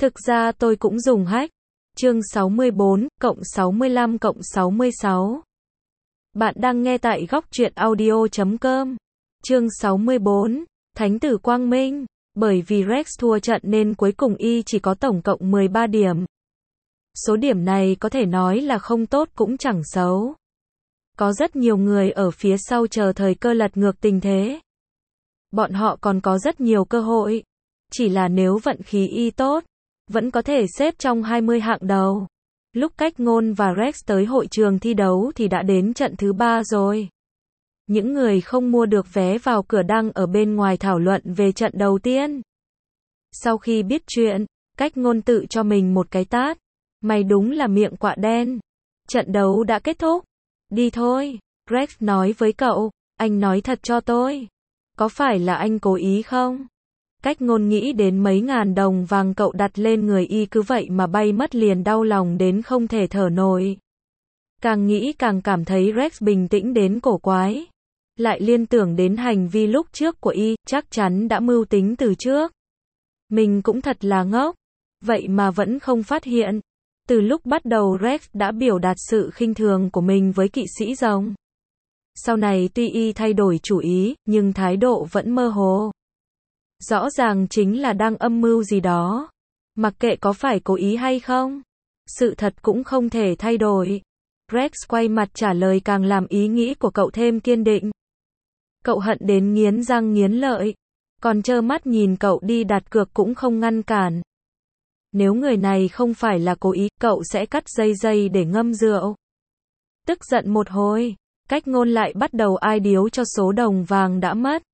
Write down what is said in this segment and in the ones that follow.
Thực ra tôi cũng dùng hack. Chương 64, cộng 65 cộng 66. Bạn đang nghe tại góc truyện audio.com. Chương 64, Thánh tử Quang Minh. Bởi vì Rex thua trận nên cuối cùng y chỉ có tổng cộng 13 điểm. Số điểm này có thể nói là không tốt cũng chẳng xấu. Có rất nhiều người ở phía sau chờ thời cơ lật ngược tình thế. Bọn họ còn có rất nhiều cơ hội. Chỉ là nếu vận khí y tốt, vẫn có thể xếp trong 20 hạng đầu. Lúc Cách Ngôn và Rex tới hội trường thi đấu thì đã đến trận thứ 3 rồi. Những người không mua được vé vào cửa đang ở bên ngoài thảo luận về trận đầu tiên. Sau khi biết chuyện, Cách Ngôn tự cho mình một cái tát. Mày đúng là miệng quạ đen. Trận đấu đã kết thúc. Đi thôi, Rex nói với cậu, anh nói thật cho tôi. Có phải là anh cố ý không? Cách Ngôn nghĩ đến mấy ngàn đồng vàng cậu đặt lên người y cứ vậy mà bay mất liền đau lòng đến không thể thở nổi. Càng nghĩ càng cảm thấy Rex bình tĩnh đến cổ quái. Lại liên tưởng đến hành vi lúc trước của y, chắc chắn đã mưu tính từ trước. Mình cũng thật là ngốc. Vậy mà vẫn không phát hiện. Từ lúc bắt đầu Rex đã biểu đạt sự khinh thường của mình với kỵ sĩ rồng. Sau này tuy y thay đổi chủ ý, nhưng thái độ vẫn mơ hồ. Rõ ràng chính là đang âm mưu gì đó. Mặc kệ có phải cố ý hay không. Sự thật cũng không thể thay đổi. Rex quay mặt trả lời càng làm ý nghĩ của cậu thêm kiên định. Cậu hận đến nghiến răng nghiến lợi. Còn trơ mắt nhìn cậu đi đặt cược cũng không ngăn cản. Nếu người này không phải là cố ý, cậu sẽ cắt dây để ngâm rượu. Tức giận một hồi, Cách Ngôn lại bắt đầu ai điếu cho số đồng vàng đã mất.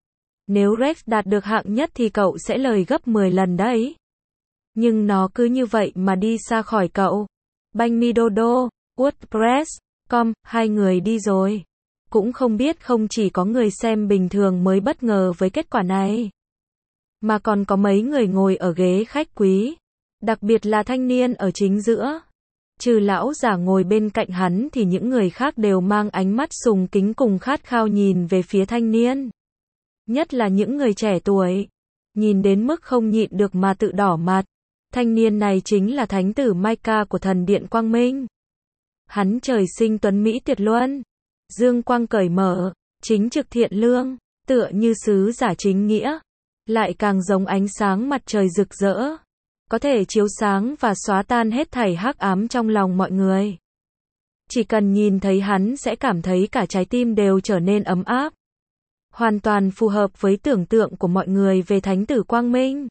Nếu Rex đạt được hạng nhất thì cậu sẽ lời gấp 10 lần đấy. Nhưng nó cứ như vậy mà đi xa khỏi cậu. Banh mi Dodo, WordPress.com, hai người đi rồi. Cũng không biết không chỉ có người xem bình thường mới bất ngờ với kết quả này. Mà còn có mấy người ngồi ở ghế khách quý. Đặc biệt là thanh niên ở chính giữa. Trừ lão giả ngồi bên cạnh hắn thì những người khác đều mang ánh mắt sùng kính cùng khát khao nhìn về phía thanh niên. Nhất là những người trẻ tuổi. Nhìn đến mức không nhịn được mà tự đỏ mặt. Thanh niên này chính là thánh tử Micah của thần điện Quang Minh. Hắn trời sinh tuấn mỹ tuyệt luân. Dương quang cởi mở, chính trực thiện lương, tựa như sứ giả chính nghĩa. Lại càng giống ánh sáng mặt trời rực rỡ. Có thể chiếu sáng và xóa tan hết thảy hắc ám trong lòng mọi người. Chỉ cần nhìn thấy hắn sẽ cảm thấy cả trái tim đều trở nên ấm áp. Hoàn toàn phù hợp với tưởng tượng của mọi người về thánh tử Quang Minh.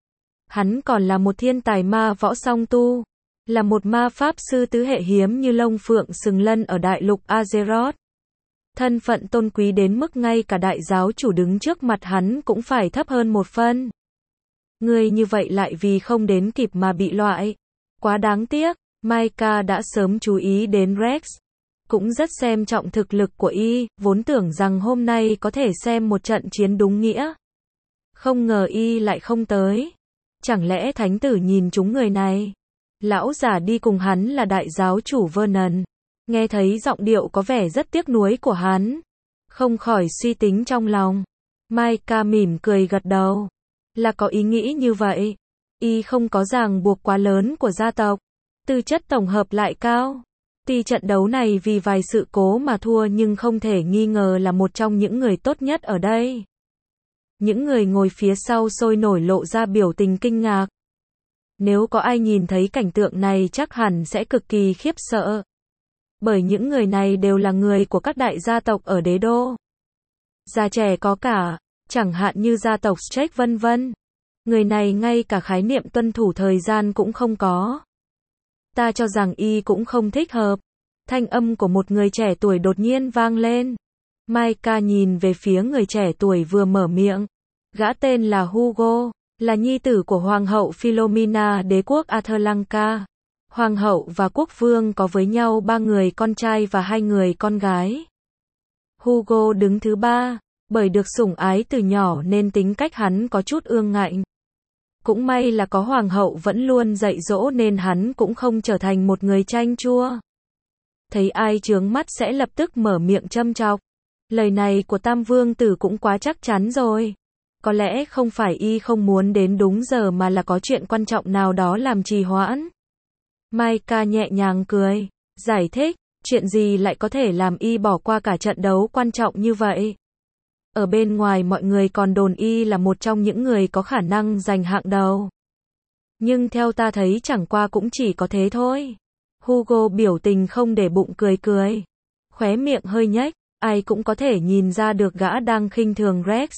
Hắn còn là một thiên tài ma võ song tu. Là một ma pháp sư tứ hệ hiếm như lông phượng sừng lân ở đại lục Azeroth. Thân phận tôn quý đến mức ngay cả đại giáo chủ đứng trước mặt hắn cũng phải thấp hơn một phân. Người như vậy lại vì không đến kịp mà bị loại. Quá đáng tiếc, Micah đã sớm chú ý đến Rex. Cũng rất xem trọng thực lực của y, vốn tưởng rằng hôm nay có thể xem một trận chiến đúng nghĩa. Không ngờ y lại không tới. Chẳng lẽ thánh tử nhìn trúng người này? Lão giả đi cùng hắn là đại giáo chủ Vernon. Nghe thấy giọng điệu có vẻ rất tiếc nuối của hắn. Không khỏi suy tính trong lòng. Micah mỉm cười gật đầu. Là có ý nghĩ như vậy. Y không có ràng buộc quá lớn của gia tộc. Tư chất tổng hợp lại cao. Tuy trận đấu này vì vài sự cố mà thua nhưng không thể nghi ngờ là một trong những người tốt nhất ở đây. Những người ngồi phía sau sôi nổi lộ ra biểu tình kinh ngạc. Nếu có ai nhìn thấy cảnh tượng này chắc hẳn sẽ cực kỳ khiếp sợ. Bởi những người này đều là người của các đại gia tộc ở đế đô. Già trẻ có cả, chẳng hạn như gia tộc Strake vân vân. Người này ngay cả khái niệm tuân thủ thời gian cũng không có. Ta cho rằng y cũng không thích hợp. Thanh âm của một người trẻ tuổi đột nhiên vang lên. Micah nhìn về phía người trẻ tuổi vừa mở miệng. Gã tên là Hugo, là nhi tử của Hoàng hậu Philomena đế quốc Athlanka. Hoàng hậu và quốc vương có với nhau 3 người con trai và 2 người con gái. Hugo đứng thứ 3, bởi được sủng ái từ nhỏ nên tính cách hắn có chút ương ngạnh. Cũng may là có hoàng hậu vẫn luôn dạy dỗ nên hắn cũng không trở thành một người chanh chua. Thấy ai chướng mắt sẽ lập tức mở miệng châm chọc. Lời này của Tam Vương Tử cũng quá chắc chắn rồi. Có lẽ không phải y không muốn đến đúng giờ mà là có chuyện quan trọng nào đó làm trì hoãn. Mai ca nhẹ nhàng cười, giải thích, chuyện gì lại có thể làm y bỏ qua cả trận đấu quan trọng như vậy. Ở bên ngoài mọi người còn đồn y là một trong những người có khả năng giành hạng đầu. Nhưng theo ta thấy chẳng qua cũng chỉ có thế thôi. Hugo biểu tình không để bụng cười cười. Khóe miệng hơi nhếch, ai cũng có thể nhìn ra được gã đang khinh thường Rex.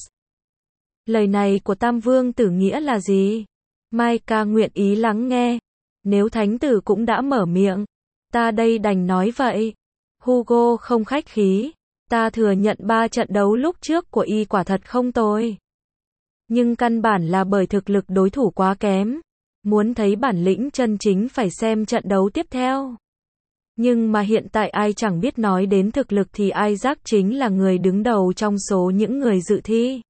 Lời này của Tam Vương Tử nghĩa là gì? Mai ca nguyện ý lắng nghe. Nếu Thánh Tử cũng đã mở miệng, ta đây đành nói vậy. Hugo không khách khí. Ta thừa nhận 3 trận đấu lúc trước của y quả thật không tồi. Nhưng căn bản là bởi thực lực đối thủ quá kém. Muốn thấy bản lĩnh chân chính phải xem trận đấu tiếp theo. Nhưng mà hiện tại ai chẳng biết nói đến thực lực thì Isaac chính là người đứng đầu trong số những người dự thi.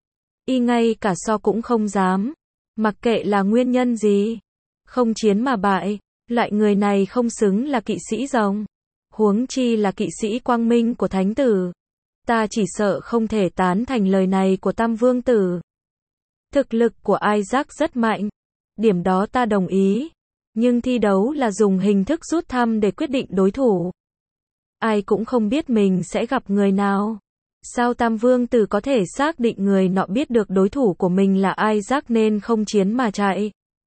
Y ngay cả so cũng không dám. Mặc kệ là nguyên nhân gì. Không chiến mà bại. Loại người này không xứng là kỵ sĩ rồng. Huống chi là kỵ sĩ quang minh của Thánh Tử. Ta chỉ sợ không thể tán thành lời này của Tam Vương Tử. Thực lực của Isaac rất mạnh. Điểm đó ta đồng ý. Nhưng thi đấu là dùng hình thức rút thăm để quyết định đối thủ. Ai cũng không biết mình sẽ gặp người nào. Sao Tam Vương Tử có thể xác định người nọ biết được đối thủ của mình là Isaac nên không chiến mà chạy?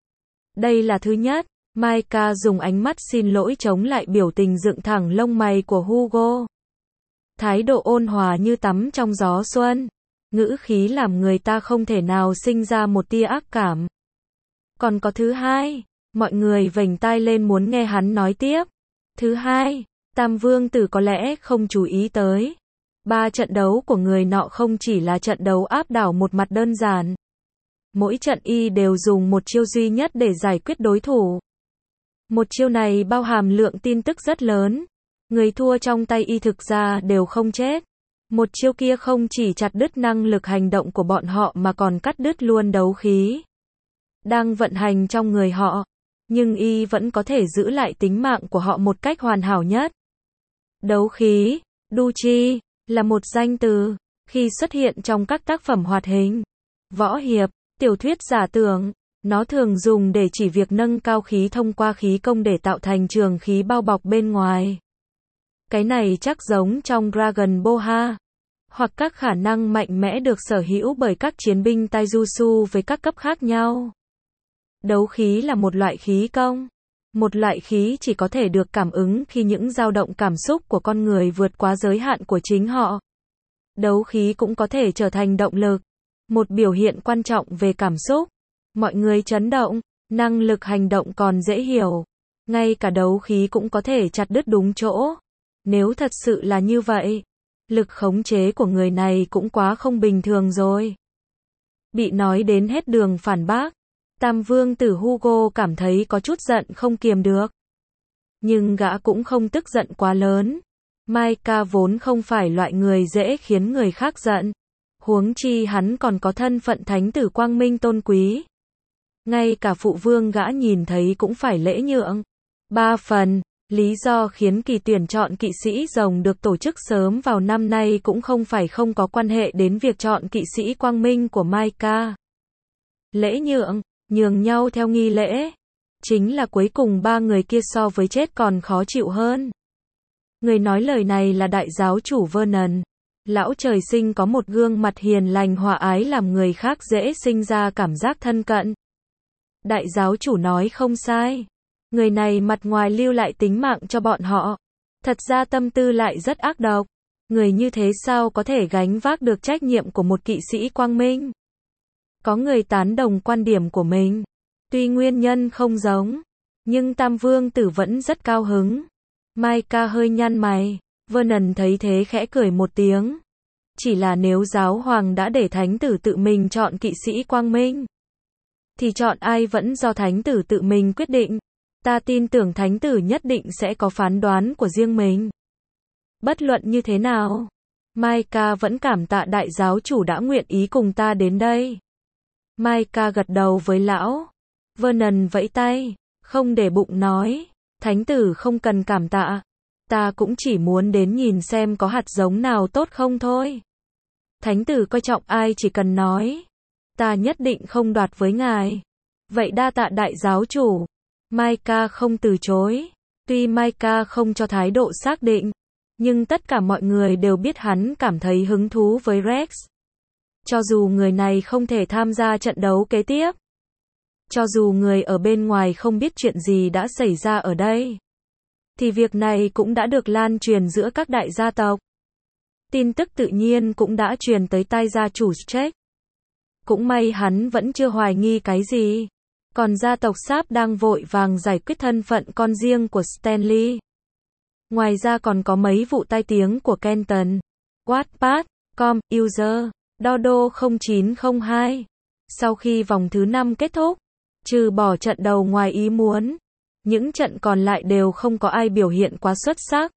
Đây là thứ nhất. Mai ca dùng ánh mắt xin lỗi chống lại biểu tình dựng thẳng lông mày của Hugo. Thái độ ôn hòa như tắm trong gió xuân. Ngữ khí làm người ta không thể nào sinh ra một tia ác cảm. Còn có thứ hai. Mọi người vểnh tai lên muốn nghe hắn nói tiếp. Thứ hai, Tam Vương Tử có lẽ không chú ý tới. 3 trận đấu của người nọ không chỉ là trận đấu áp đảo một mặt đơn giản. Mỗi trận y đều dùng một chiêu duy nhất để giải quyết đối thủ. Một chiêu này bao hàm lượng tin tức rất lớn. Người thua trong tay y thực ra đều không chết. Một chiêu kia không chỉ chặt đứt năng lực hành động của bọn họ mà còn cắt đứt luôn đấu khí đang vận hành trong người họ. Nhưng y vẫn có thể giữ lại tính mạng của họ một cách hoàn hảo nhất. Đấu khí, Duchi, là một danh từ, khi xuất hiện trong các tác phẩm hoạt hình, võ hiệp, tiểu thuyết giả tưởng, nó thường dùng để chỉ việc nâng cao khí thông qua khí công để tạo thành trường khí bao bọc bên ngoài. Cái này chắc giống trong Dragon Ball ha. Hoặc các khả năng mạnh mẽ được sở hữu bởi các chiến binh Taijutsu với các cấp khác nhau. Đấu khí là một loại khí công. Một loại khí chỉ có thể được cảm ứng khi những dao động cảm xúc của con người vượt quá giới hạn của chính họ. Đấu khí cũng có thể trở thành động lực. Một biểu hiện quan trọng về cảm xúc. Mọi người chấn động, năng lực hành động còn dễ hiểu. Ngay cả đấu khí cũng có thể chặt đứt đúng chỗ. Nếu thật sự là như vậy, lực khống chế của người này cũng quá không bình thường rồi. Bị nói đến hết đường phản bác. Tam Vương Tử Hugo cảm thấy có chút giận không kiềm được. Nhưng gã cũng không tức giận quá lớn. Mai ca vốn không phải loại người dễ khiến người khác giận. Huống chi hắn còn có thân phận Thánh Tử quang minh tôn quý. Ngay cả phụ vương gã nhìn thấy cũng phải lễ nhượng. 3 phần, lý do khiến kỳ tuyển chọn kỵ sĩ rồng được tổ chức sớm vào năm nay cũng không phải không có quan hệ đến việc chọn kỵ sĩ quang minh của Mai ca. Lễ nhượng, nhường nhau theo nghi lễ. Chính là cuối cùng 3 người kia so với chết còn khó chịu hơn. Người nói lời này là đại giáo chủ Vernon. Lão trời sinh có một gương mặt hiền lành hòa ái làm người khác dễ sinh ra cảm giác thân cận. Đại giáo chủ nói không sai. Người này mặt ngoài lưu lại tính mạng cho bọn họ. Thật ra tâm tư lại rất ác độc. Người như thế sao có thể gánh vác được trách nhiệm của một kỵ sĩ quang minh? Có người tán đồng quan điểm của mình. Tuy nguyên nhân không giống, nhưng Tam Vương Tử vẫn rất cao hứng. Mai ca hơi nhăn mày. Vernon thấy thế khẽ cười một tiếng. Chỉ là nếu giáo hoàng đã để Thánh Tử tự mình chọn kỵ sĩ quang minh, thì chọn ai vẫn do Thánh Tử tự mình quyết định. Ta tin tưởng Thánh Tử nhất định sẽ có phán đoán của riêng mình. Bất luận như thế nào, Mai ca vẫn cảm tạ đại giáo chủ đã nguyện ý cùng ta đến đây. Mai ca gật đầu với lão. Vernon vẫy tay, không để bụng nói. Thánh Tử không cần cảm tạ. Ta cũng chỉ muốn đến nhìn xem có hạt giống nào tốt không thôi. Thánh Tử coi trọng ai chỉ cần nói. Ta nhất định không đoạt với ngài. Vậy đa tạ đại giáo chủ. Micah không từ chối. Tuy Micah không cho thái độ xác định, nhưng tất cả mọi người đều biết hắn cảm thấy hứng thú với Rex. Cho dù người này không thể tham gia trận đấu kế tiếp. Cho dù người ở bên ngoài không biết chuyện gì đã xảy ra ở đây. Thì việc này cũng đã được lan truyền giữa các đại gia tộc. Tin tức tự nhiên cũng đã truyền tới tai gia chủ Streck. Cũng may hắn vẫn chưa hoài nghi cái gì. Còn gia tộc Sáp đang vội vàng giải quyết thân phận con riêng của Stanley. Ngoài ra còn có mấy vụ tai tiếng của Kenton. Wattpad, com, user, Dodo 0902. Sau khi vòng thứ 5 kết thúc, trừ bỏ trận đầu ngoài ý muốn, những trận còn lại đều không có ai biểu hiện quá xuất sắc.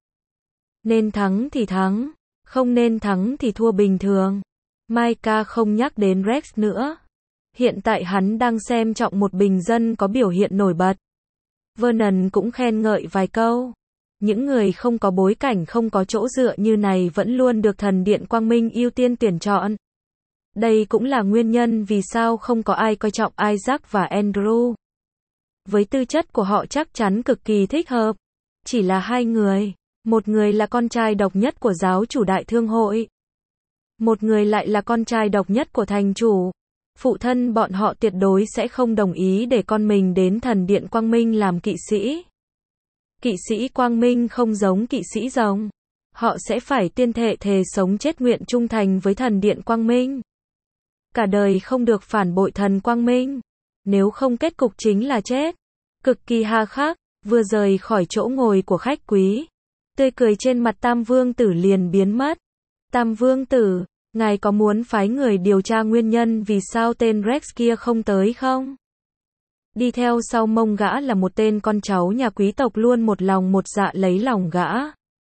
Nên thắng thì thắng, không nên thắng thì thua bình thường. Micah không nhắc đến Rex nữa. Hiện tại hắn đang xem trọng một bình dân có biểu hiện nổi bật. Vernon cũng khen ngợi vài câu. Những người không có bối cảnh không có chỗ dựa như này vẫn luôn được thần điện Quang Minh ưu tiên tuyển chọn. Đây cũng là nguyên nhân vì sao không có ai coi trọng Isaac và Andrew. Với tư chất của họ chắc chắn cực kỳ thích hợp. Chỉ là hai người. Một người là con trai độc nhất của giáo chủ đại thương hội. Một người lại là con trai độc nhất của thành chủ. Phụ thân bọn họ tuyệt đối sẽ không đồng ý để con mình đến thần điện Quang Minh làm kỵ sĩ. Kỵ sĩ Quang Minh không giống kỵ sĩ rồng. Họ sẽ phải tuyên thề sống chết nguyện trung thành với thần điện Quang Minh. Cả đời không được phản bội thần Quang Minh. Nếu không kết cục chính là chết. Cực kỳ hà khắc, vừa rời khỏi chỗ ngồi của khách quý. Tươi cười trên mặt Tam Vương Tử liền biến mất. Tam Vương Tử, ngài có muốn phái người điều tra nguyên nhân vì sao tên Rex kia không tới không? Đi theo sau mông gã là một tên con cháu nhà quý tộc luôn một lòng một dạ lấy lòng gã.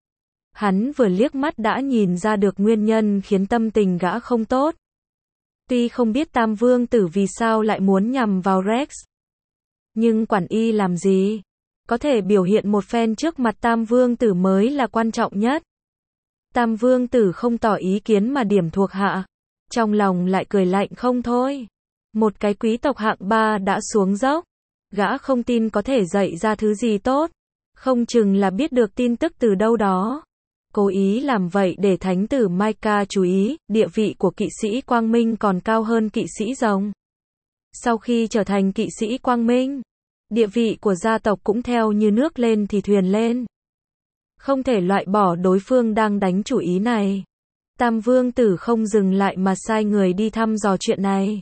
Hắn vừa liếc mắt đã nhìn ra được nguyên nhân khiến tâm tình gã không tốt. Tuy không biết Tam Vương Tử vì sao lại muốn nhằm vào Rex. Nhưng quản y làm gì? Có thể biểu hiện một phen trước mặt Tam Vương Tử mới là quan trọng nhất. Tam Vương Tử không tỏ ý kiến mà điểm thuộc hạ. Trong lòng lại cười lạnh không thôi. Một cái quý tộc hạng 3 đã xuống dốc. Gã không tin có thể dạy ra thứ gì tốt. Không chừng là biết được tin tức từ đâu đó. Cố ý làm vậy để thánh tử Micah chú ý, địa vị của kỵ sĩ Quang Minh còn cao hơn kỵ sĩ rồng. Sau khi trở thành kỵ sĩ Quang Minh, địa vị của gia tộc cũng theo như nước lên thì thuyền lên. Không thể loại bỏ đối phương đang đánh chủ ý này. Tam Vương Tử không dừng lại mà sai người đi thăm dò chuyện này.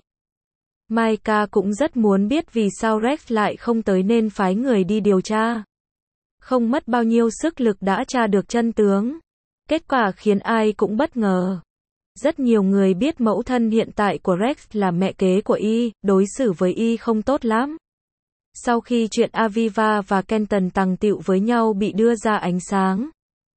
Micah cũng rất muốn biết vì sao Rex lại không tới nên phái người đi điều tra. Không mất bao nhiêu sức lực đã tra được chân tướng. Kết quả khiến ai cũng bất ngờ. Rất nhiều người biết mẫu thân hiện tại của Rex là mẹ kế của y, đối xử với y không tốt lắm. Sau khi chuyện Aviva và Kenton tằng tựu với nhau bị đưa ra ánh sáng,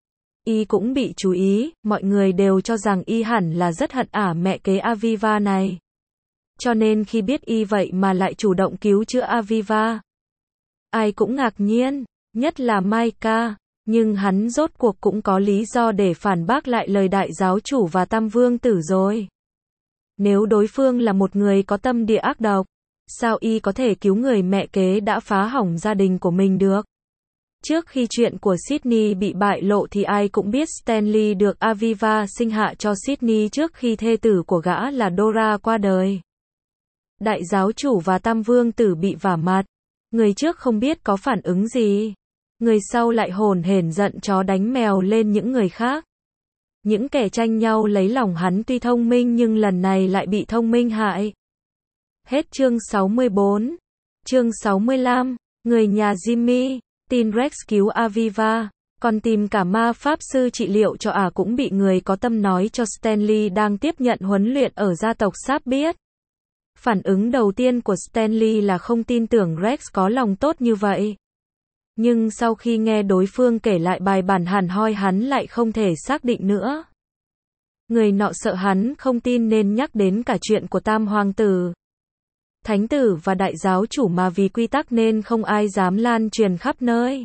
y cũng bị chú ý, mọi người đều cho rằng y hẳn là rất hận mẹ kế Aviva này. Cho nên khi biết y vậy mà lại chủ động cứu chữa Aviva, ai cũng ngạc nhiên, nhất là Micah, nhưng hắn rốt cuộc cũng có lý do để phản bác lại lời đại giáo chủ và Tam Vương Tử rồi. Nếu đối phương là một người có tâm địa ác độc, sao y có thể cứu người mẹ kế đã phá hỏng gia đình của mình được? Trước khi chuyện của Sydney bị bại lộ thì ai cũng biết Stanley được Aviva sinh hạ cho Sydney trước khi thê tử của gã là Dora qua đời. Đại giáo chủ và Tam Vương Tử bị vả mặt. Người trước không biết có phản ứng gì. Người sau lại hồn hển giận chó đánh mèo lên những người khác. Những kẻ tranh nhau lấy lòng hắn tuy thông minh nhưng lần này lại bị thông minh hại. Hết chương 64. Chương 65. Người nhà Jimmy. Tin Rex cứu Aviva. Còn tìm cả ma pháp sư trị liệu cho cũng bị người có tâm nói cho Stanley đang tiếp nhận huấn luyện ở gia tộc Sáp biết. Phản ứng đầu tiên của Stanley là không tin tưởng Rex có lòng tốt như vậy. Nhưng sau khi nghe đối phương kể lại bài bản hẳn hoi hắn lại không thể xác định nữa. Người nọ sợ hắn không tin nên nhắc đến cả chuyện của Tam Hoàng Tử, Thánh Tử và Đại Giáo Chủ mà vì quy tắc nên không ai dám lan truyền khắp nơi.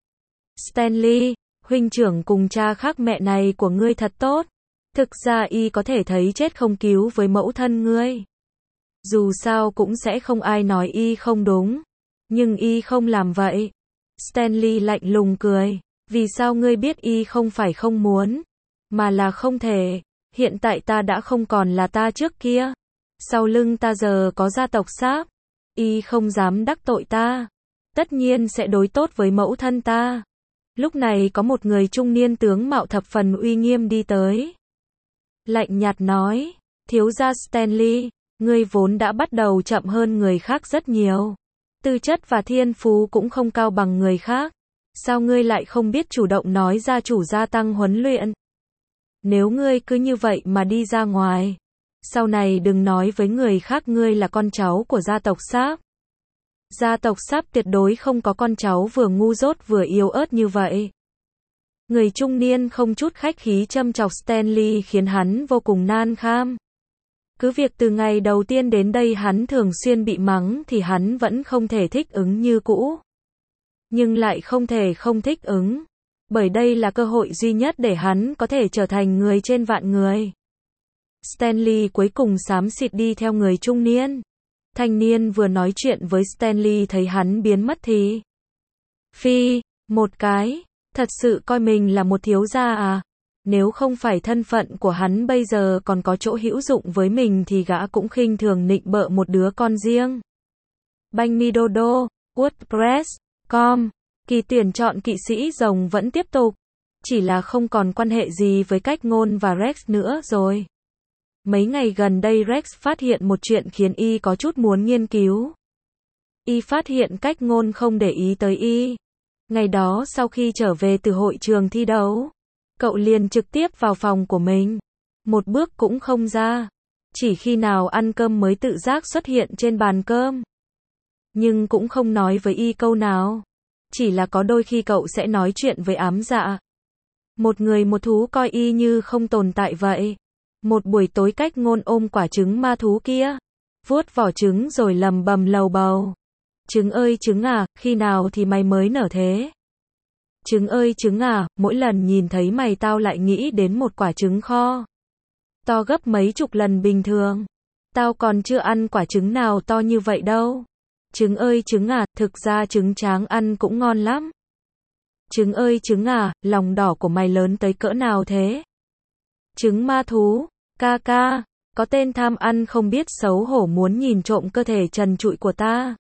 Stanley, huynh trưởng cùng cha khác mẹ này của ngươi thật tốt. Thực ra y có thể thấy chết không cứu với mẫu thân ngươi. Dù sao cũng sẽ không ai nói y không đúng. Nhưng y không làm vậy. Stanley lạnh lùng cười. Vì sao ngươi biết y không phải không muốn, mà là không thể. Hiện tại ta đã không còn là ta trước kia. Sau lưng ta giờ có gia tộc Sáp. Y không dám đắc tội ta. Tất nhiên sẽ đối tốt với mẫu thân ta. Lúc này có một người trung niên tướng mạo thập phần uy nghiêm đi tới. Lạnh nhạt nói, thiếu gia Stanley, ngươi vốn đã bắt đầu chậm hơn người khác rất nhiều. Tư chất và thiên phú cũng không cao bằng người khác. Sao ngươi lại không biết chủ động nói gia chủ gia tăng huấn luyện? Nếu ngươi cứ như vậy mà đi ra ngoài, sau này đừng nói với người khác ngươi là con cháu của gia tộc Sáp. Gia tộc Sáp tuyệt đối không có con cháu vừa ngu dốt vừa yếu ớt như vậy. Người trung niên không chút khách khí châm chọc Stanley khiến hắn vô cùng nan kham. Cứ việc từ ngày đầu tiên đến đây hắn thường xuyên bị mắng thì hắn vẫn không thể thích ứng như cũ. Nhưng lại không thể không thích ứng. Bởi đây là cơ hội duy nhất để hắn có thể trở thành người trên vạn người. Stanley cuối cùng xám xịt đi theo người trung niên. Thanh niên vừa nói chuyện với Stanley thấy hắn biến mất thì phi, một cái, thật sự coi mình là một thiếu gia à? Nếu không phải thân phận của hắn bây giờ còn có chỗ hữu dụng với mình thì gã cũng khinh thường nịnh bợ một đứa con riêng. Banh mi Dodo, WordPress.com, kỳ tuyển chọn kỵ sĩ rồng vẫn tiếp tục. Chỉ là không còn quan hệ gì với Cách Ngôn và Rex nữa rồi. Mấy ngày gần đây Rex phát hiện một chuyện khiến y có chút muốn nghiên cứu. Y phát hiện Cách Ngôn không để ý tới y. Ngày đó sau khi trở về từ hội trường thi đấu, cậu liền trực tiếp vào phòng của mình. Một bước cũng không ra. Chỉ khi nào ăn cơm mới tự giác xuất hiện trên bàn cơm. Nhưng cũng không nói với y câu nào. Chỉ là có đôi khi cậu sẽ nói chuyện với ám dạ. Một người một thú coi y như không tồn tại vậy. Một buổi tối Cách Ngôn ôm quả trứng ma thú kia, vuốt vỏ trứng rồi lầm bầm lầu bầu. Trứng ơi trứng à, khi nào thì mày mới nở thế? Trứng ơi trứng à, mỗi lần nhìn thấy mày tao lại nghĩ đến một quả trứng kho. To gấp mấy chục lần bình thường. Tao còn chưa ăn quả trứng nào to như vậy đâu. Trứng ơi trứng à, thực ra trứng tráng ăn cũng ngon lắm. Trứng ơi trứng à, lòng đỏ của mày lớn tới cỡ nào thế? Trứng ma thú, ca ca, có tên tham ăn không biết xấu hổ muốn nhìn trộm cơ thể trần trụi của ta.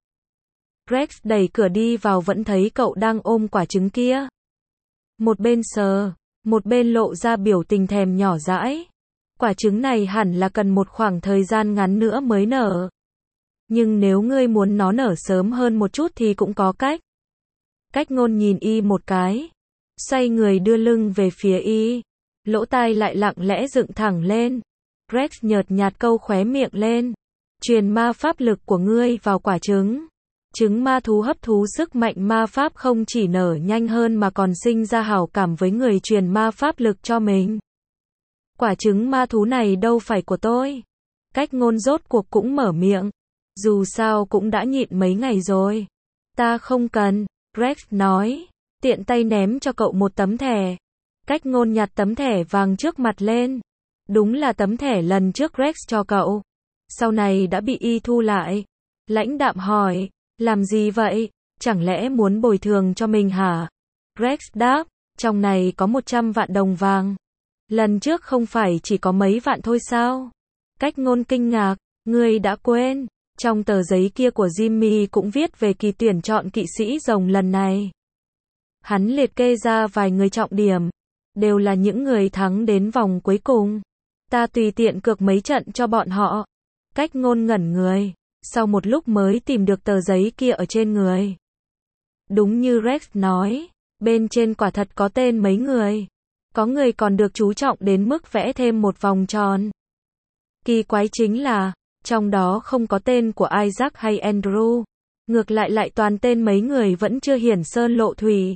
Rex đẩy cửa đi vào vẫn thấy cậu đang ôm quả trứng kia. Một bên sờ, một bên lộ ra biểu tình thèm nhỏ dãi. Quả trứng này hẳn là cần một khoảng thời gian ngắn nữa mới nở. Nhưng nếu ngươi muốn nó nở sớm hơn một chút thì cũng có cách. Cách Ngôn nhìn y một cái, xoay người đưa lưng về phía y. Lỗ tai lại lặng lẽ dựng thẳng lên. Rex nhợt nhạt câu khóe miệng lên. Truyền ma pháp lực của ngươi vào quả trứng. Trứng ma thú hấp thu sức mạnh ma pháp không chỉ nở nhanh hơn mà còn sinh ra hảo cảm với người truyền ma pháp lực cho mình. Quả trứng ma thú này đâu phải của tôi. Cách Ngôn rốt cuộc cũng mở miệng. Dù sao cũng đã nhịn mấy ngày rồi. Ta không cần, Rex nói. Tiện tay ném cho cậu một tấm thẻ. Cách Ngôn nhặt tấm thẻ vàng trước mặt lên. Đúng là tấm thẻ lần trước Rex cho cậu. Sau này đã bị y thu lại. Lãnh đạm hỏi, làm gì vậy? Chẳng lẽ muốn bồi thường cho mình hả? Rex đáp, trong này có 100 vạn đồng vàng. Lần trước không phải chỉ có mấy vạn thôi sao? Cách Ngôn kinh ngạc, ngươi đã quên. Trong tờ giấy kia của Jimmy cũng viết về kỳ tuyển chọn kỵ sĩ rồng lần này. Hắn liệt kê ra vài người trọng điểm. Đều là những người thắng đến vòng cuối cùng. Ta tùy tiện cược mấy trận cho bọn họ. Cách Ngôn ngẩn người. Sau một lúc mới tìm được tờ giấy kia ở trên người. Đúng như Rex nói. Bên trên quả thật có tên mấy người. Có người còn được chú trọng đến mức vẽ thêm một vòng tròn. Kỳ quái chính là, trong đó không có tên của Isaac hay Andrew. Ngược lại lại toàn tên mấy người vẫn chưa hiển sơn lộ thủy.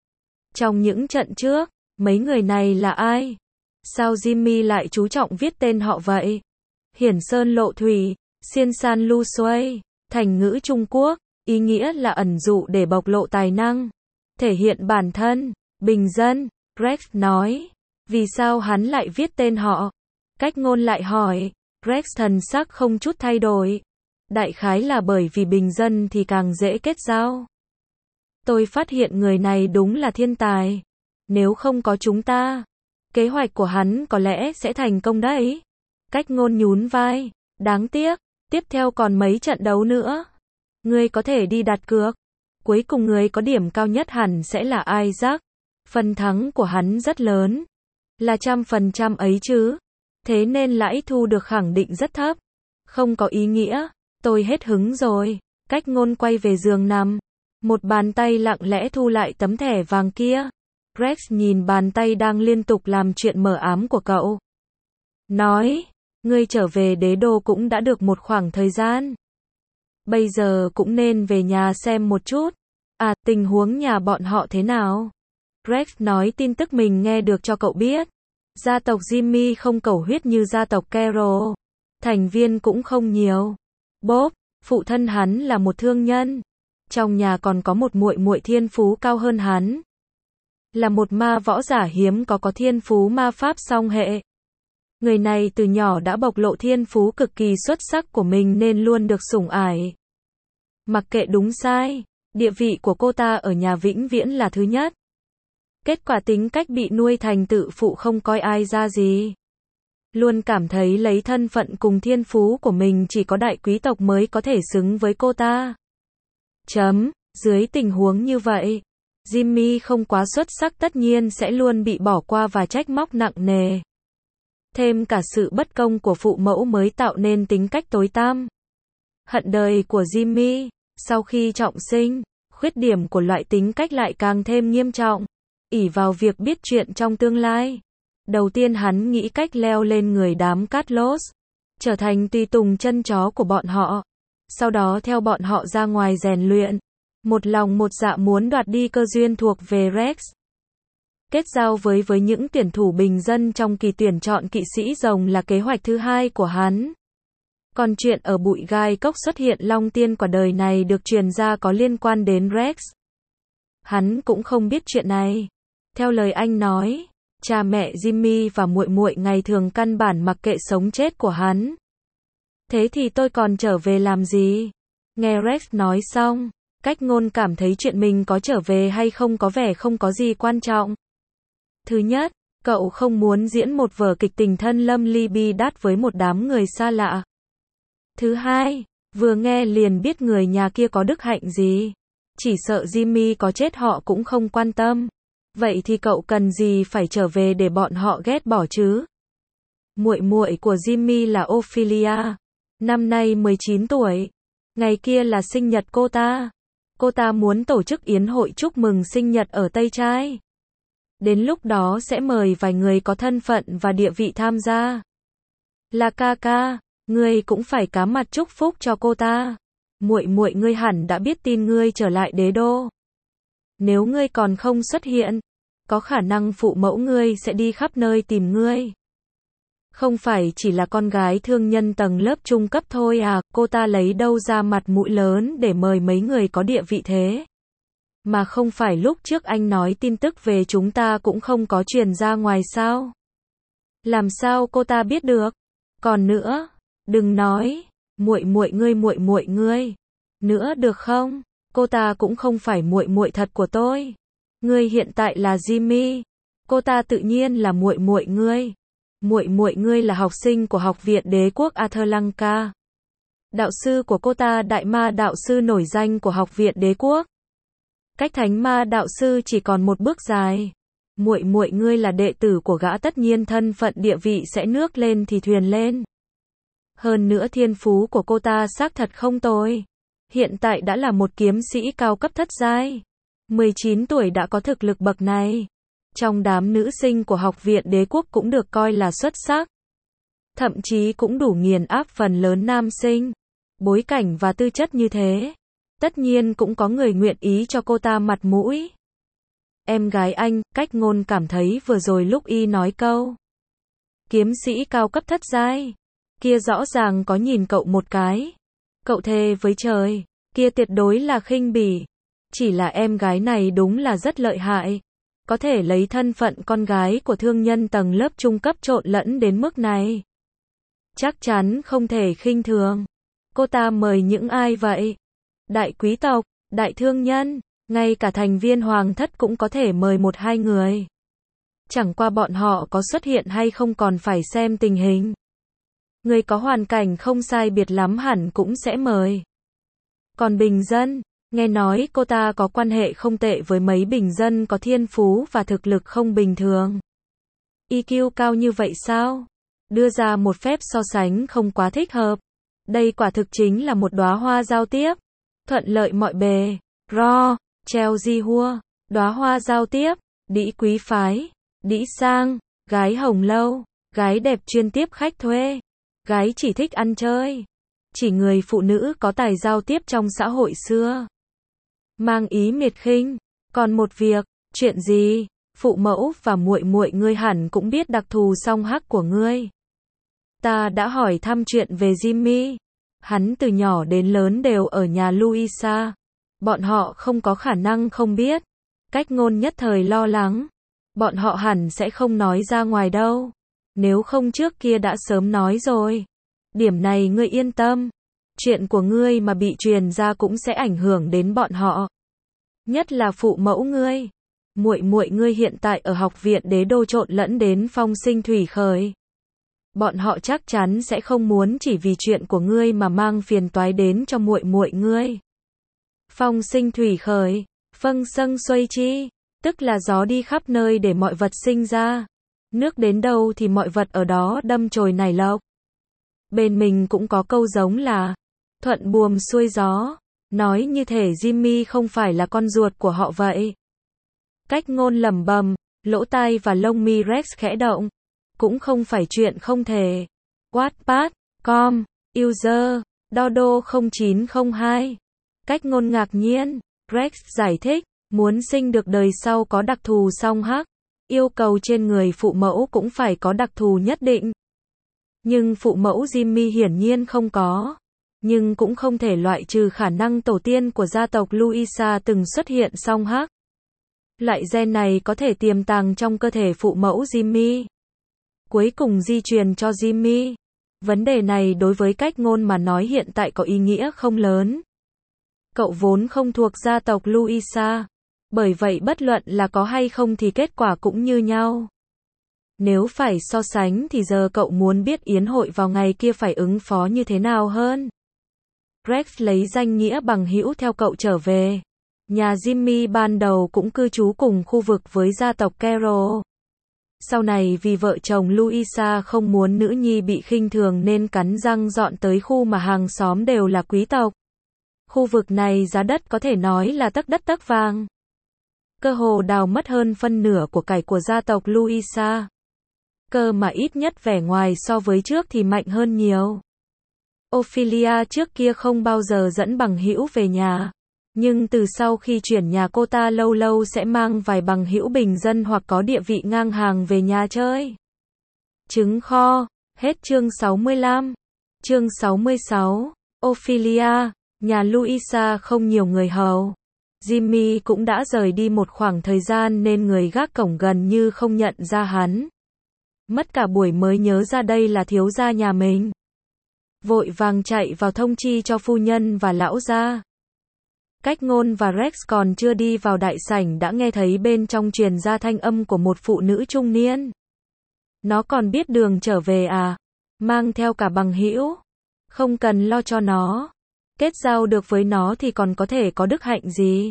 Trong những trận trước, mấy người này là ai? Sao Jimmy lại chú trọng viết tên họ vậy? Hiển sơn lộ thủy, xiên san lu xuôi, thành ngữ Trung Quốc, ý nghĩa là ẩn dụ để bộc lộ tài năng, thể hiện bản thân, bình dân. Rex nói, vì sao hắn lại viết tên họ? Cách Ngôn lại hỏi, Rex thần sắc không chút thay đổi, Đại khái là bởi vì bình dân thì càng dễ kết giao. Tôi phát hiện người này đúng là thiên tài. Nếu không có chúng ta, kế hoạch của hắn có lẽ sẽ thành công đấy. Cách Ngôn nhún vai. Đáng tiếc, tiếp theo còn mấy trận đấu nữa. Ngươi có thể đi đặt cược. Cuối cùng người có điểm cao nhất hẳn sẽ là Isaac. Phần thắng của hắn rất lớn. Là 100% ấy chứ. Thế nên lãi thu được khẳng định rất thấp. Không có ý nghĩa. Tôi hết hứng rồi. Cách Ngôn quay về giường nằm. Một bàn tay lặng lẽ thu lại tấm thẻ vàng kia. Rex nhìn bàn tay đang liên tục làm chuyện mờ ám của cậu. Nói, ngươi trở về đế đô cũng đã được một khoảng thời gian. Bây giờ cũng nên về nhà xem một chút. À, tình huống nhà bọn họ thế nào? Rex nói tin tức mình nghe được cho cậu biết. Gia tộc Jimmy không cầu huyết như gia tộc Carol. Thành viên cũng không nhiều. Bob, phụ thân hắn là một thương nhân. Trong nhà còn có một muội muội thiên phú cao hơn hắn. Là một ma võ giả hiếm có thiên phú ma pháp song hệ. Người này từ nhỏ đã bộc lộ thiên phú cực kỳ xuất sắc của mình nên luôn được sủng ải. Mặc kệ đúng sai, địa vị của cô ta ở nhà vĩnh viễn là thứ nhất. Kết quả tính cách bị nuôi thành tự phụ không coi ai ra gì. Luôn cảm thấy lấy thân phận cùng thiên phú của mình chỉ có đại quý tộc mới có thể xứng với cô ta. Dưới tình huống như vậy, Jimmy không quá xuất sắc tất nhiên sẽ luôn bị bỏ qua và trách móc nặng nề. Thêm cả sự bất công của phụ mẫu mới tạo nên tính cách tối tăm. Hận đời của Jimmy, sau khi trọng sinh, khuyết điểm của loại tính cách lại càng thêm nghiêm trọng. Ỷ vào việc biết chuyện trong tương lai. Đầu tiên hắn nghĩ cách leo lên người đám Carlos, trở thành tùy tùng chân chó của bọn họ. Sau đó theo bọn họ ra ngoài rèn luyện. Một lòng một dạ muốn đoạt đi cơ duyên thuộc về Rex. Kết giao với những tuyển thủ bình dân trong kỳ tuyển chọn kỵ sĩ rồng là kế hoạch thứ hai của hắn. Còn chuyện ở bụi gai cốc xuất hiện long tiên quả đời này được truyền ra có liên quan đến Rex. Hắn cũng không biết chuyện này. Theo lời anh nói, cha mẹ Jimmy và muội muội ngày thường căn bản mặc kệ sống chết của hắn. Thế thì tôi còn trở về làm gì? Nghe Rex nói xong, Cách Ngôn cảm thấy chuyện mình có trở về hay không có vẻ không có gì quan trọng. Thứ nhất, cậu không muốn diễn một vở kịch tình thân lâm ly bi đát với một đám người xa lạ. Thứ hai, vừa nghe liền biết người nhà kia có đức hạnh gì. Chỉ sợ Jimmy có chết họ cũng không quan tâm. Vậy thì cậu cần gì phải trở về để bọn họ ghét bỏ chứ? Muội muội của Jimmy là Ophelia. Năm nay 19 tuổi. Ngày kia là sinh nhật cô ta. Cô ta muốn tổ chức yến hội chúc mừng sinh nhật ở Tây Trai. Đến lúc đó sẽ mời vài người có thân phận và địa vị tham gia. Là ca ca, ngươi cũng phải cá mặt chúc phúc cho cô ta. Muội muội ngươi hẳn đã biết tin ngươi trở lại đế đô. Nếu ngươi còn không xuất hiện, có khả năng phụ mẫu ngươi sẽ đi khắp nơi tìm ngươi. Không phải chỉ là con gái thương nhân tầng lớp trung cấp thôi à, cô ta lấy đâu ra mặt mũi lớn để mời mấy người có địa vị thế. Mà không phải lúc trước anh nói tin tức về chúng ta cũng không có truyền ra ngoài sao? Làm sao cô ta biết được? Còn nữa, đừng nói, muội muội ngươi. Nữa được không? Cô ta cũng không phải muội muội thật của tôi. Ngươi hiện tại là Jimmy. Cô ta tự nhiên là muội muội ngươi. Muội muội ngươi là học sinh của Học viện Đế quốc Atlanca. Đạo sư của cô ta đại ma đạo sư nổi danh của Học viện Đế quốc. Cách thánh ma đạo sư chỉ còn một bước dài. Muội muội ngươi là đệ tử của gã tất nhiên thân phận địa vị sẽ nước lên thì thuyền lên. Hơn nữa thiên phú của cô ta xác thật không tồi. Hiện tại đã là một kiếm sĩ cao cấp thất giai. 19 tuổi đã có thực lực bậc này. Trong đám nữ sinh của Học viện Đế quốc cũng được coi là xuất sắc. Thậm chí cũng đủ nghiền áp phần lớn nam sinh. Bối cảnh và tư chất như thế. Tất nhiên cũng có người nguyện ý cho cô ta mặt mũi. Em gái anh, Cách Ngôn cảm thấy vừa rồi lúc y nói câu kiếm sĩ cao cấp thất giai, kia rõ ràng có nhìn cậu một cái. Cậu thề với trời, kia tuyệt đối là khinh bỉ. Chỉ là em gái này đúng là rất lợi hại. Có thể lấy thân phận con gái của thương nhân tầng lớp trung cấp trộn lẫn đến mức này. Chắc chắn không thể khinh thường. Cô ta mời những ai vậy? Đại quý tộc, đại thương nhân, ngay cả thành viên hoàng thất cũng có thể mời một hai người. Chẳng qua bọn họ có xuất hiện hay không còn phải xem tình hình. Người có hoàn cảnh không sai biệt lắm hẳn cũng sẽ mời. Còn bình dân, nghe nói cô ta có quan hệ không tệ với mấy bình dân có thiên phú và thực lực không bình thường. EQ cao như vậy sao? Đưa ra một phép so sánh không quá thích hợp. Đây quả thực chính là một đóa hoa giao tiếp. Thuận lợi mọi bề. Ro, treo di hua. Đóa hoa giao tiếp. Đĩ quý phái. Đĩ sang. Gái hồng lâu. Gái đẹp chuyên tiếp khách thuê. Gái chỉ thích ăn chơi. Chỉ người phụ nữ có tài giao tiếp trong xã hội xưa. Mang ý miệt khinh. Còn một việc. Chuyện gì? Phụ mẫu và muội muội ngươi hẳn cũng biết đặc thù song hắc của ngươi. Ta đã hỏi thăm chuyện về Jimmy. Hắn từ nhỏ đến lớn đều ở nhà Louisa. Bọn họ không có khả năng không biết. Cách ngôn nhất thời lo lắng. Bọn họ hẳn sẽ không nói ra ngoài đâu. Nếu không trước kia đã sớm nói rồi. Điểm này ngươi yên tâm. Chuyện của ngươi mà bị truyền ra cũng sẽ ảnh hưởng đến bọn họ. Nhất là phụ mẫu ngươi. Muội muội ngươi hiện tại ở học viện Đế Đô trộn lẫn đến phong sinh thủy khởi. Bọn họ chắc chắn sẽ không muốn chỉ vì chuyện của ngươi mà mang phiền toái đến cho muội muội ngươi. Phong sinh thủy khởi, phâng sâng xuôi chi, tức là gió đi khắp nơi để mọi vật sinh ra. Nước đến đâu thì mọi vật ở đó đâm chồi nảy lộc. Bên mình cũng có câu giống là thuận buồm xuôi gió, nói như thể Jimmy không phải là con ruột của họ vậy. Cách ngôn lẩm bẩm, lỗ tai và lông mi Rex khẽ động. Cũng không phải chuyện không thể. Wattpad.com, user, Dodo0902. Cách ngôn ngạc nhiên. Rex giải thích, muốn sinh được đời sau có đặc thù song hắc. Yêu cầu trên người phụ mẫu cũng phải có đặc thù nhất định. Nhưng phụ mẫu Jimmy hiển nhiên không có. Nhưng cũng không thể loại trừ khả năng tổ tiên của gia tộc Louisa từng xuất hiện song hắc. Loại gen này có thể tiềm tàng trong cơ thể phụ mẫu Jimmy. Cuối cùng di truyền cho Jimmy. Vấn đề này đối với cách ngôn mà nói hiện tại có ý nghĩa không lớn. Cậu vốn không thuộc gia tộc Louisa. Bởi vậy bất luận là có hay không thì kết quả cũng như nhau. Nếu phải so sánh thì giờ cậu muốn biết yến hội vào ngày kia phải ứng phó như thế nào hơn. Rex lấy danh nghĩa bằng hữu theo cậu trở về. Nhà Jimmy ban đầu cũng cư trú cùng khu vực với gia tộc Carroll. Sau này vì vợ chồng Louisa không muốn nữ nhi bị khinh thường nên cắn răng dọn tới khu mà hàng xóm đều là quý tộc. Khu vực này giá đất có thể nói là tấc đất tấc vàng. Cơ hồ đào mất hơn phân nửa của cải của gia tộc Louisa. Cơ mà ít nhất vẻ ngoài so với trước thì mạnh hơn nhiều. Ophelia trước kia không bao giờ dẫn bằng hữu về nhà. Nhưng từ sau khi chuyển nhà cô ta lâu lâu sẽ mang vài bằng hữu bình dân hoặc có địa vị ngang hàng về nhà chơi. Trứng kho. Hết chương 65. Chương 66. Ophelia. Nhà Louisa không nhiều người hầu. Jimmy cũng đã rời đi một khoảng thời gian nên người gác cổng gần như không nhận ra hắn. Mất cả buổi mới nhớ ra đây là thiếu gia nhà mình. Vội vàng chạy vào thông chi cho phu nhân và lão gia. Cách ngôn và Rex còn chưa đi vào đại sảnh đã nghe thấy bên trong truyền ra thanh âm của một phụ nữ trung niên. Nó còn biết đường trở về à? Mang theo cả bằng hữu. Không cần lo cho nó. Kết giao được với nó thì còn có thể có đức hạnh gì?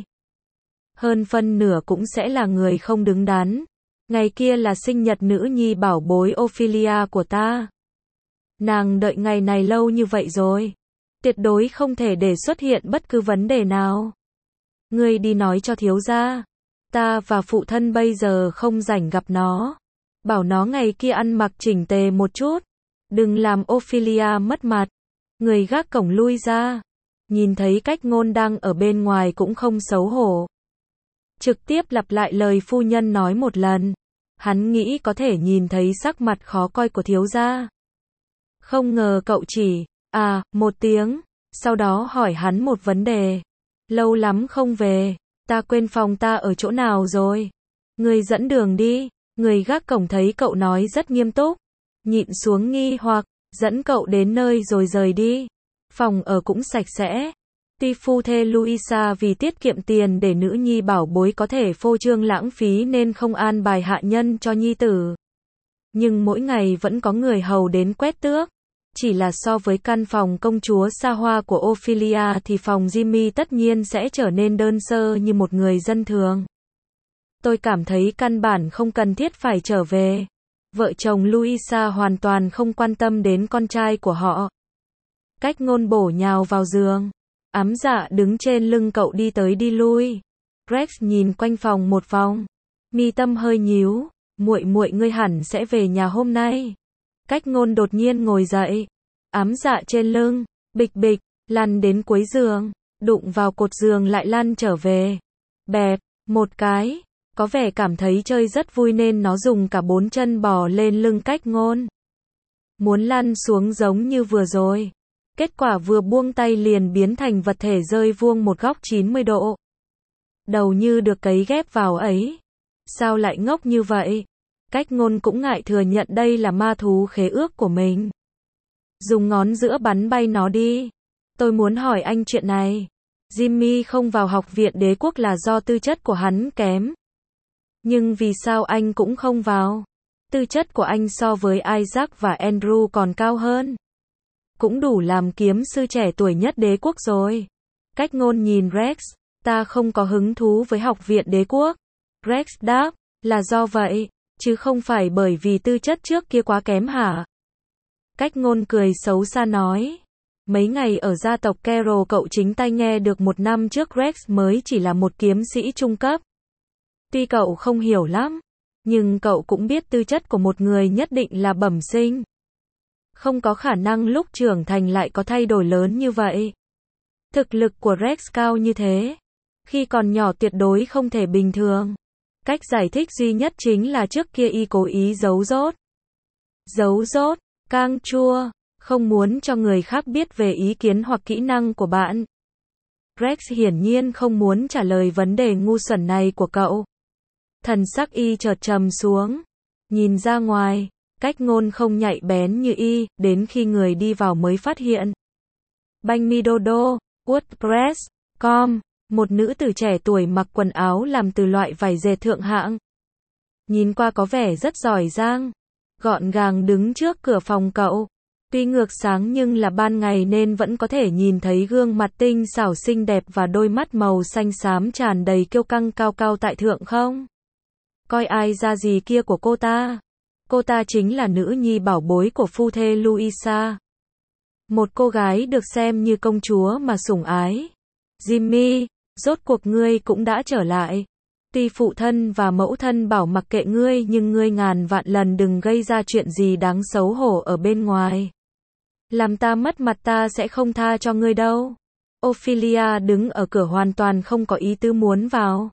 Hơn phân nửa cũng sẽ là người không đứng đắn. Ngày kia là sinh nhật nữ nhi bảo bối Ophelia của ta. Nàng đợi ngày này lâu như vậy rồi. Tuyệt đối không thể để xuất hiện bất cứ vấn đề nào. Ngươi đi nói cho thiếu gia. Ta và phụ thân bây giờ không rảnh gặp nó. Bảo nó ngày kia ăn mặc chỉnh tề một chút. Đừng làm Ophelia mất mặt. Người gác cổng lui ra. Nhìn thấy cách ngôn đang ở bên ngoài cũng không xấu hổ. Trực tiếp lặp lại lời phu nhân nói một lần. Hắn nghĩ có thể nhìn thấy sắc mặt khó coi của thiếu gia. Không ngờ cậu chỉ, một tiếng. Sau đó hỏi hắn một vấn đề. Lâu lắm không về. Ta quên phòng ta ở chỗ nào rồi. Người dẫn đường đi. Người gác cổng thấy cậu nói rất nghiêm túc. Nhịn xuống nghi hoặc, dẫn cậu đến nơi rồi rời đi. Phòng ở cũng sạch sẽ. Tuy phu thê Luisa vì tiết kiệm tiền để nữ nhi bảo bối có thể phô trương lãng phí nên không an bài hạ nhân cho nhi tử. Nhưng mỗi ngày vẫn có người hầu đến quét tước. Chỉ là so với căn phòng công chúa xa hoa của Ophelia thì phòng Jimmy tất nhiên sẽ trở nên đơn sơ như một người dân thường. Tôi cảm thấy căn bản không cần thiết phải trở về. Vợ chồng Luisa hoàn toàn không quan tâm đến con trai của họ. Cách ngôn bổ nhào vào giường. Ám dạ đứng trên lưng cậu đi tới đi lui. Rex nhìn quanh phòng một vòng. Mi tâm hơi nhíu. Muội muội ngươi hẳn sẽ về nhà hôm nay. Cách ngôn đột nhiên ngồi dậy. Ám dạ trên lưng. Bịch bịch. Lăn đến cuối giường. Đụng vào cột giường lại lăn trở về. Bẹp. Một cái. Có vẻ cảm thấy chơi rất vui nên nó dùng cả 4 chân bò lên lưng cách ngôn. Muốn lăn xuống giống như vừa rồi. Kết quả vừa buông tay liền biến thành vật thể rơi vuông một góc 90 độ. Đầu như được cấy ghép vào ấy. Sao lại ngốc như vậy? Cách ngôn cũng ngại thừa nhận đây là ma thú khế ước của mình. Dùng ngón giữa bắn bay nó đi. Tôi muốn hỏi anh chuyện này. Jimmy không vào học viện đế quốc là do tư chất của hắn kém. Nhưng vì sao anh cũng không vào? Tư chất của anh so với Isaac và Andrew còn cao hơn. Cũng đủ làm kiếm sư trẻ tuổi nhất đế quốc rồi. Cách ngôn nhìn Rex. Ta không có hứng thú với học viện đế quốc. Rex đáp. Là do vậy. Chứ không phải bởi vì tư chất trước kia quá kém hả? Cách ngôn cười xấu xa nói. Mấy ngày ở gia tộc Carroll cậu chính tai nghe được 1 năm trước Rex mới chỉ là một kiếm sĩ trung cấp. Tuy cậu không hiểu lắm, nhưng cậu cũng biết tư chất của một người nhất định là bẩm sinh. Không có khả năng lúc trưởng thành lại có thay đổi lớn như vậy. Thực lực của Rex cao như thế. Khi còn nhỏ tuyệt đối không thể bình thường. Cách giải thích duy nhất chính là trước kia y cố ý giấu dốt. Giấu dốt, cang chua, không muốn cho người khác biết về ý kiến hoặc kỹ năng của bạn. Rex hiển nhiên không muốn trả lời vấn đề ngu xuẩn này của cậu. Thần sắc y chợt trầm xuống. Nhìn ra ngoài, cách ngôn không nhạy bén như y, đến khi người đi vào mới phát hiện. Banh mi Dodo, WordPress.com, một nữ tử trẻ tuổi mặc quần áo làm từ loại vải dệt thượng hạng. Nhìn qua có vẻ rất giỏi giang. Gọn gàng đứng trước cửa phòng cậu. Tuy ngược sáng nhưng là ban ngày nên vẫn có thể nhìn thấy gương mặt tinh xảo xinh đẹp và đôi mắt màu xanh xám tràn đầy kiêu căng cao cao tại thượng không? Coi ai ra gì kia của cô ta. Cô ta chính là nữ nhi bảo bối của phu thê Luisa. Một cô gái được xem như công chúa mà sủng ái. Jimmy, rốt cuộc ngươi cũng đã trở lại. Tuy phụ thân và mẫu thân bảo mặc kệ ngươi nhưng ngươi ngàn vạn lần đừng gây ra chuyện gì đáng xấu hổ ở bên ngoài. Làm ta mất mặt ta sẽ không tha cho ngươi đâu. Ophelia đứng ở cửa hoàn toàn không có ý tứ muốn vào.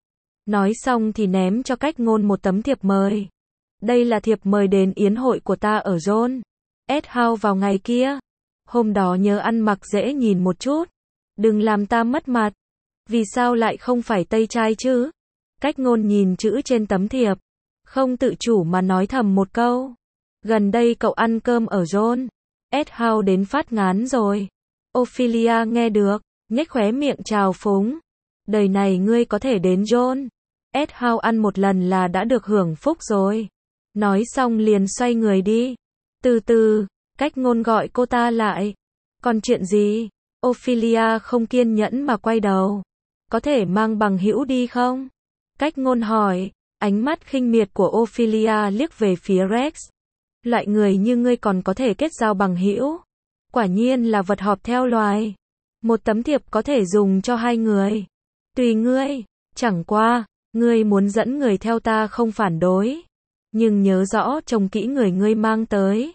Nói xong thì ném cho cách ngôn một tấm thiệp mời. Đây là thiệp mời đến yến hội của ta ở John S. House vào ngày kia. Hôm đó nhớ ăn mặc dễ nhìn một chút. Đừng làm ta mất mặt. Vì sao lại không phải tây trai chứ? Cách ngôn nhìn chữ trên tấm thiệp. Không tự chủ mà nói thầm một câu. Gần đây cậu ăn cơm ở John S. House đến phát ngán rồi. Ophelia nghe được, nhếch khóe miệng trào phúng. Đời này ngươi có thể đến John S. House ăn một lần là đã được hưởng phúc rồi. Nói xong liền xoay người đi. Từ từ, cách ngôn gọi cô ta lại. Còn chuyện gì? Ophelia không kiên nhẫn mà quay đầu. Có thể mang bằng hữu đi không? Cách ngôn hỏi. Ánh mắt khinh miệt của Ophelia liếc về phía Rex. Loại người như ngươi còn có thể kết giao bằng hữu. Quả nhiên là vật họp theo loài. Một tấm thiệp có thể dùng cho 2 người. Tùy ngươi. Chẳng qua, ngươi muốn dẫn người theo ta không phản đối. Nhưng nhớ rõ trông kỹ người ngươi mang tới.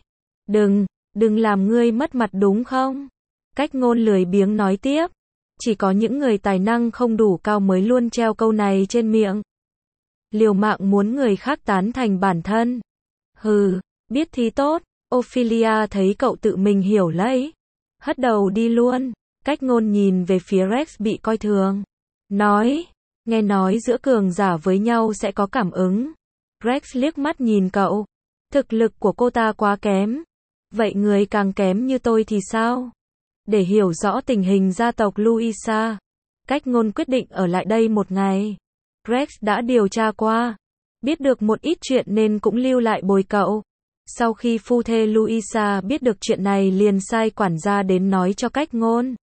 Đừng làm ngươi mất mặt đúng không? Cách ngôn lười biếng nói tiếp. Chỉ có những người tài năng không đủ cao mới luôn treo câu này trên miệng. Liều mạng muốn người khác tán thành bản thân. Hừ, biết thì tốt. Ophelia thấy cậu tự mình hiểu lấy. Hất đầu đi luôn. Cách ngôn nhìn về phía Rex bị coi thường. Nói, nghe nói giữa cường giả với nhau sẽ có cảm ứng. Rex liếc mắt nhìn cậu. Thực lực của cô ta quá kém. Vậy người càng kém như tôi thì sao? Để hiểu rõ tình hình gia tộc Louisa, cách ngôn quyết định ở lại đây một ngày. Rex đã điều tra qua, biết được một ít chuyện nên cũng lưu lại bồi cậu. Sau khi phu thê Louisa biết được chuyện này liền sai quản gia đến nói cho cách ngôn.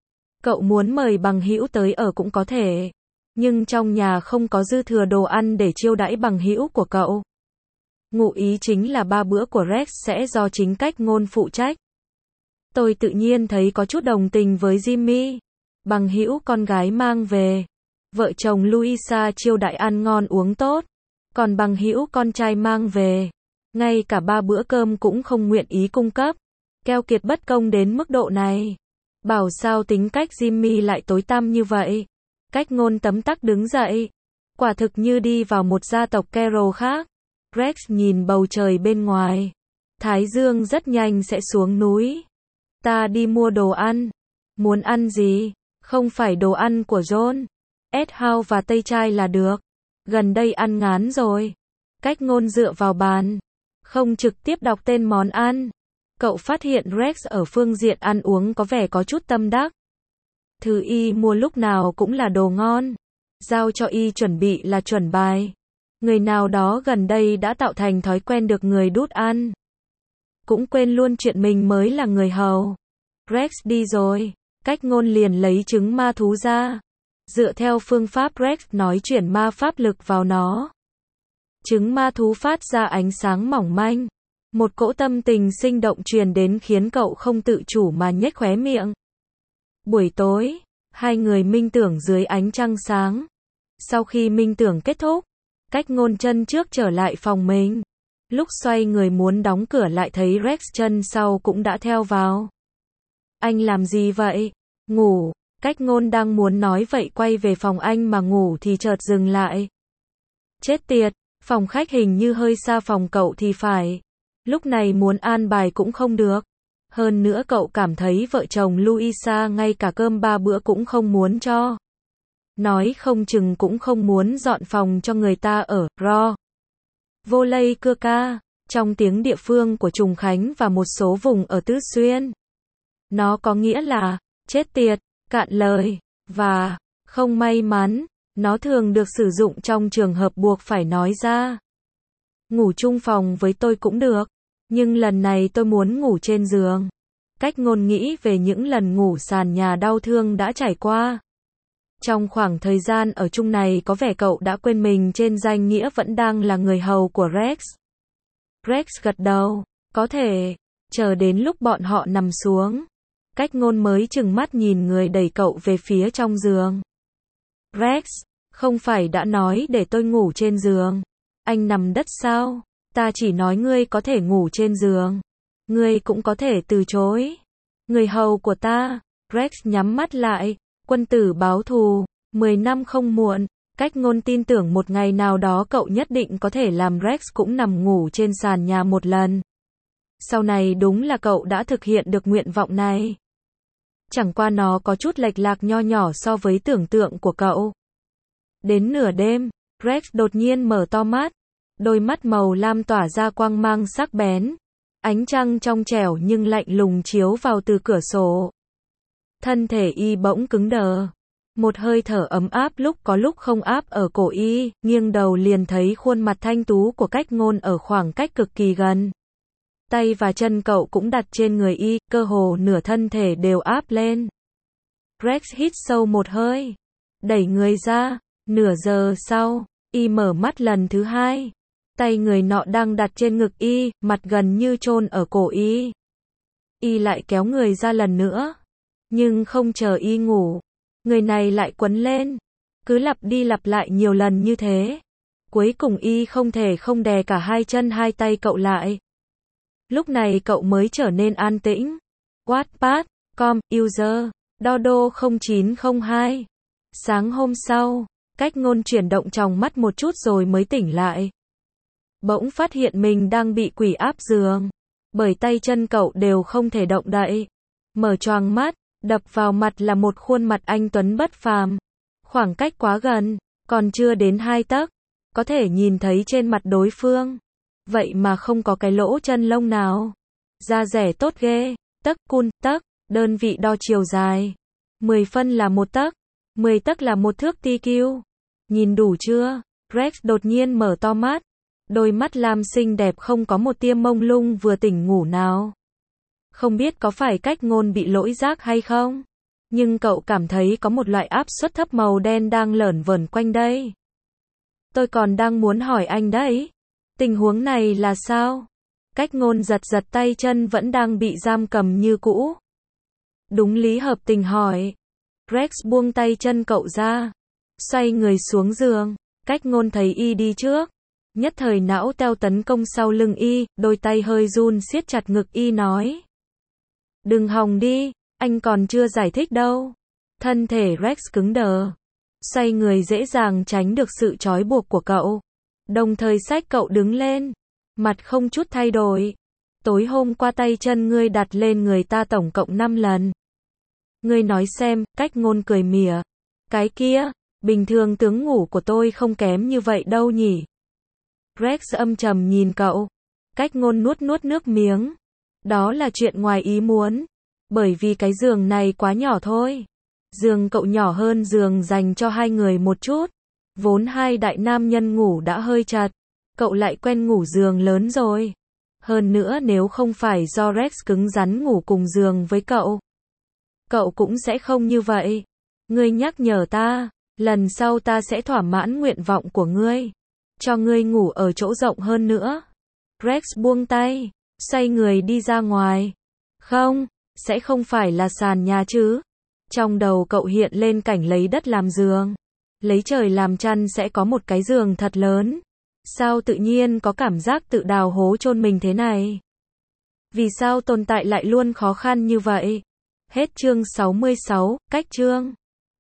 Cậu muốn mời bằng hữu tới ở cũng có thể, nhưng trong nhà không có dư thừa đồ ăn để chiêu đãi bằng hữu của cậu. Ngụ ý chính là 3 bữa của Rex sẽ do chính cách ngôn phụ trách. Tôi tự nhiên thấy có chút đồng tình với Jimmy. Bằng hữu con gái mang về, vợ chồng Louisa chiêu đãi ăn ngon uống tốt, còn bằng hữu con trai mang về, ngay cả 3 bữa cơm cũng không nguyện ý cung cấp. Keo kiệt bất công đến mức độ này. Bảo sao tính cách Jimmy lại tối tăm như vậy. Cách ngôn tấm tắc đứng dậy. Quả thực như đi vào một gia tộc Carol khác. Rex nhìn bầu trời bên ngoài. Thái dương rất nhanh sẽ xuống núi. Ta đi mua đồ ăn. Muốn ăn gì? Không phải đồ ăn của John, Ed Howe và Tây Trai là được. Gần đây ăn ngán rồi. Cách ngôn dựa vào bàn, không trực tiếp đọc tên món ăn. Cậu phát hiện Rex ở phương diện ăn uống có vẻ có chút tâm đắc. Thứ y mua lúc nào cũng là đồ ngon. Giao cho y chuẩn bị là chuẩn bài. Người nào đó gần đây đã tạo thành thói quen được người đút ăn. Cũng quên luôn chuyện mình mới là người hầu. Rex đi rồi. Cách ngôn liền lấy trứng ma thú ra. Dựa theo phương pháp Rex nói chuyển ma pháp lực vào nó. Trứng ma thú phát ra ánh sáng mỏng manh. Một cỗ tâm tình sinh động truyền đến khiến cậu không tự chủ mà nhếch khóe miệng. Buổi tối, hai người minh tưởng dưới ánh trăng sáng. Sau khi minh tưởng kết thúc, cách ngôn chân trước trở lại phòng mình. Lúc xoay người muốn đóng cửa lại thấy Rex chân sau cũng đã theo vào. Anh làm gì vậy? Ngủ. Cách ngôn đang muốn nói vậy quay về phòng anh mà ngủ thì chợt dừng lại. Chết tiệt, phòng khách hình như hơi xa phòng cậu thì phải. Lúc này muốn an bài cũng không được. Hơn nữa cậu cảm thấy vợ chồng Louisa ngay cả cơm 3 bữa cũng không muốn cho. Nói không chừng cũng không muốn dọn phòng cho người ta ở, ro. Vô lây cưa ca, trong tiếng địa phương của Trùng Khánh và một số vùng ở Tứ Xuyên. Nó có nghĩa là, chết tiệt, cạn lời, và, không may mắn. Nó thường được sử dụng trong trường hợp buộc phải nói ra. Ngủ chung phòng với tôi cũng được, nhưng lần này tôi muốn ngủ trên giường. Cách ngôn nghĩ về những lần ngủ sàn nhà đau thương đã trải qua. Trong khoảng thời gian ở chung này có vẻ cậu đã quên mình trên danh nghĩa vẫn đang là người hầu của Rex. Rex gật đầu, có thể, chờ đến lúc bọn họ nằm xuống. Cách ngôn mới chừng mắt nhìn người đẩy cậu về phía trong giường. Rex, không phải đã nói để tôi ngủ trên giường. Anh nằm đất sao? Ta chỉ nói ngươi có thể ngủ trên giường. Ngươi cũng có thể từ chối. Người hầu của ta. Rex nhắm mắt lại. Quân tử báo thù. 10 năm không muộn. Cách ngôn tin tưởng một ngày nào đó cậu nhất định có thể làm Rex cũng nằm ngủ trên sàn nhà một lần. Sau này đúng là cậu đã thực hiện được nguyện vọng này. Chẳng qua nó có chút lệch lạc nho nhỏ so với tưởng tượng của cậu. Đến nửa đêm, Rex đột nhiên mở to mắt. Đôi mắt màu lam tỏa ra quang mang sắc bén. Ánh trăng trong trẻo nhưng lạnh lùng chiếu vào từ cửa sổ. Thân thể y bỗng cứng đờ. Một hơi thở ấm áp lúc có lúc không áp ở cổ y, nghiêng đầu liền thấy khuôn mặt thanh tú của cách ngôn ở khoảng cách cực kỳ gần. Tay và chân cậu cũng đặt trên người y, cơ hồ nửa thân thể đều áp lên. Rex hít sâu một hơi. Đẩy người ra. Nửa giờ sau, y mở mắt lần thứ hai. Tay người nọ đang đặt trên ngực y, mặt gần như chôn ở cổ y. Y lại kéo người ra lần nữa. Nhưng không chờ y ngủ. Người này lại quấn lên. Cứ lặp đi lặp lại nhiều lần như thế. Cuối cùng y không thể không đè cả hai chân hai tay cậu lại. Lúc này cậu mới trở nên an tĩnh. Wattpad.com, user, Dodo 0902. Sáng hôm sau, cách ngôn chuyển động trong mắt một chút rồi mới tỉnh lại. Bỗng phát hiện mình đang bị quỷ áp giường. Bởi tay chân cậu đều không thể động đậy. Mở choàng mắt, đập vào mặt là một khuôn mặt anh tuấn bất phàm. Khoảng cách quá gần, còn chưa đến 2 tấc. Có thể nhìn thấy trên mặt đối phương. Vậy mà không có cái lỗ chân lông nào. Da rẻ tốt ghê, tấc cun, tấc. Đơn vị đo chiều dài. 10 phân là 1 tấc. 10 tấc là 1 thước TQ. Nhìn đủ chưa? Rex đột nhiên mở to mắt. Đôi mắt lam xinh đẹp không có một tia mông lung vừa tỉnh ngủ nào. Không biết có phải cách ngôn bị lỗi giác hay không? Nhưng cậu cảm thấy có một loại áp suất thấp màu đen đang lởn vởn quanh đây. Tôi còn đang muốn hỏi anh đấy. Tình huống này là sao? Cách ngôn giật giật tay chân vẫn đang bị giam cầm như cũ. Đúng lý hợp tình hỏi. Rex buông tay chân cậu ra. Xoay người xuống giường. Cách ngôn thấy y đi trước. Nhất thời não teo tấn công sau lưng y, đôi tay hơi run siết chặt ngực y nói. Đừng hòng đi, anh còn chưa giải thích đâu. Thân thể Rex cứng đờ. Xoay người dễ dàng tránh được sự trói buộc của cậu. Đồng thời xách cậu đứng lên. Mặt không chút thay đổi. Tối hôm qua tay chân ngươi đặt lên người ta tổng cộng 5 lần. Ngươi nói xem, cách ngôn cười mỉa. Cái kia, bình thường tướng ngủ của tôi không kém như vậy đâu nhỉ. Rex âm trầm nhìn cậu. Cách ngôn nuốt nước miếng. Đó là chuyện ngoài ý muốn. Bởi vì cái giường này quá nhỏ thôi. Giường cậu nhỏ hơn giường dành cho 2 người một chút. Vốn 2 đại nam nhân ngủ đã hơi chật. Cậu lại quen ngủ giường lớn rồi. Hơn nữa nếu không phải do Rex cứng rắn ngủ cùng giường với cậu, cậu cũng sẽ không như vậy. Ngươi nhắc nhở ta, lần sau ta sẽ thỏa mãn nguyện vọng của ngươi. Cho ngươi ngủ ở chỗ rộng hơn nữa. Rex buông tay, xoay người đi ra ngoài. Không, sẽ không phải là sàn nhà chứ. Trong đầu cậu hiện lên cảnh lấy đất làm giường, lấy trời làm chăn sẽ có một cái giường thật lớn. Sao tự nhiên có cảm giác tự đào hố chôn mình thế này? Vì sao tồn tại lại luôn khó khăn như vậy? Hết chương 66, cách chương.